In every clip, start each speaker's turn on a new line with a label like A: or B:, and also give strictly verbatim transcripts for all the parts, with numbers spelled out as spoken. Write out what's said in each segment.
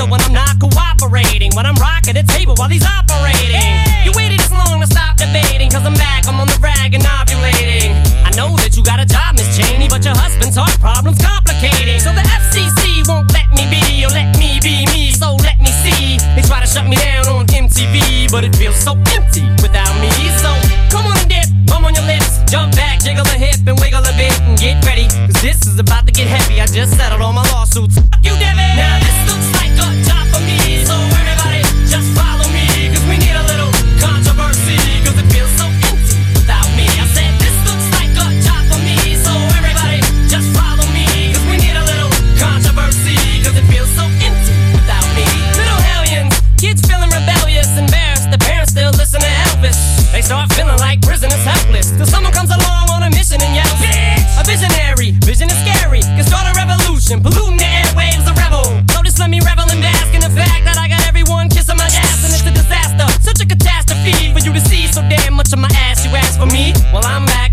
A: So when I'm not cooperating, when I'm rocking the table while he's operating, hey! You waited this long to stop debating, cause I'm back, I'm on the rag and ovulating. I know that you got a job, Miss Cheney, but your husband's heart problem's complicating. So the F C C won't let me be, or let me be me, so let me see. They try to shut me down on M T V, but it feels so empty without me. So come on and dip, bum on your lips, jump back, jiggle a hip and wiggle a bit, and get ready, cause this is about to get heavy. I just settled all my lawsuits. Fuck you, Devin. Now this looks like a job for me, so everybody just follow me, cause we need a little controversy, cause it feels so empty without me. I said this looks like a job for me, so everybody just follow me, cause we need a little controversy, cause it feels so empty without me. Little hellions, kids feeling rebellious, embarrassed, the parents still listen to Elvis. They start feeling like prisoners helpless, till someone comes along on a mission and yells, bitch! A visionary, vision is scary, can start a revolution, polluting the airwaves, a rebel. So just let me revel and bask in the fact that I got everyone kissing my ass, and it's a disaster, such a catastrophe for you to see so damn much of my ass. You ask for me, well I'm back.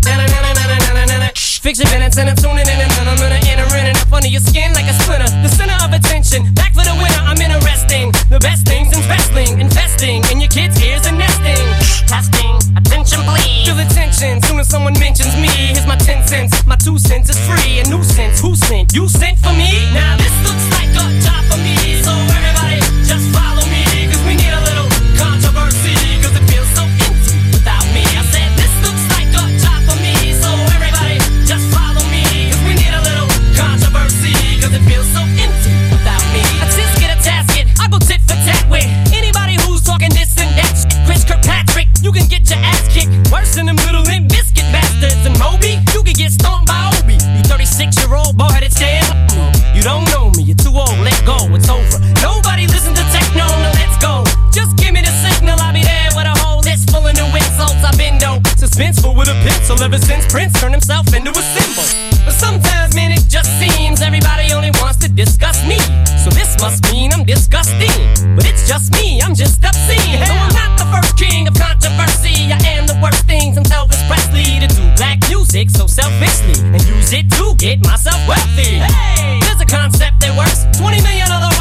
A: Fix your minutes and I'm tuning in, and then I'm gonna enter in and up under your skin like a splinter. The center of attention, back for the winner. I'm interesting, the best things in wrestling, investing in your kids' ears and nesting. Testing, attention please. Feel the tension, soon as someone mentions me. Here's my ten cents, my two cents is free. A nuisance, who sent? You sent for me? Now this looks like a job for me, so everybody just follow me, cause we need a little controversy, cause it feels so empty without me. I said this looks like a job for me, so everybody just follow me, cause we need a little controversy, cause it feels so empty without me. I just get a tasket, I go tit for tat with anybody who's talking this and that shit. Chris Kirkpatrick, you can get your ass kicked worse than them little Limp Bizkit bastards. And Moby, you can get stomped by Obi. You thirty-six year old boy headed stand. You don't know me, you're too old, let go, it's over. Nobody listen to techno, now let's go. Just give me the signal, I'll be there with a whole list full of new insults. I've been dope, suspenseful with a pencil ever since Prince turned himself into a symbol. But sometimes, man, it just seems everybody only wants to discuss me. So this must mean I'm disgusting, but it's just me, I'm just obscene. No, I'm not the first king of controversy. I am the worst thing since Elvis Presley to do black music so selfishly and use it to get myself wealthy. Hey, there's a concept that works. twenty million other